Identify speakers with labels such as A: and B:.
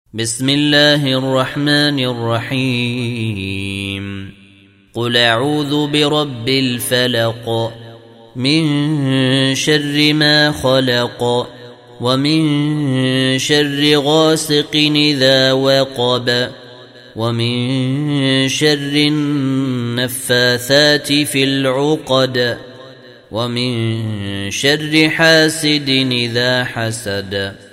A: بسم الله الرحمن الرحيم قل أعوذ برب الفلق من شر ما خلق ومن شر غاسق إذا وقب ومن شر النفاثات في العقد ومن شر حاسد إذا حسد.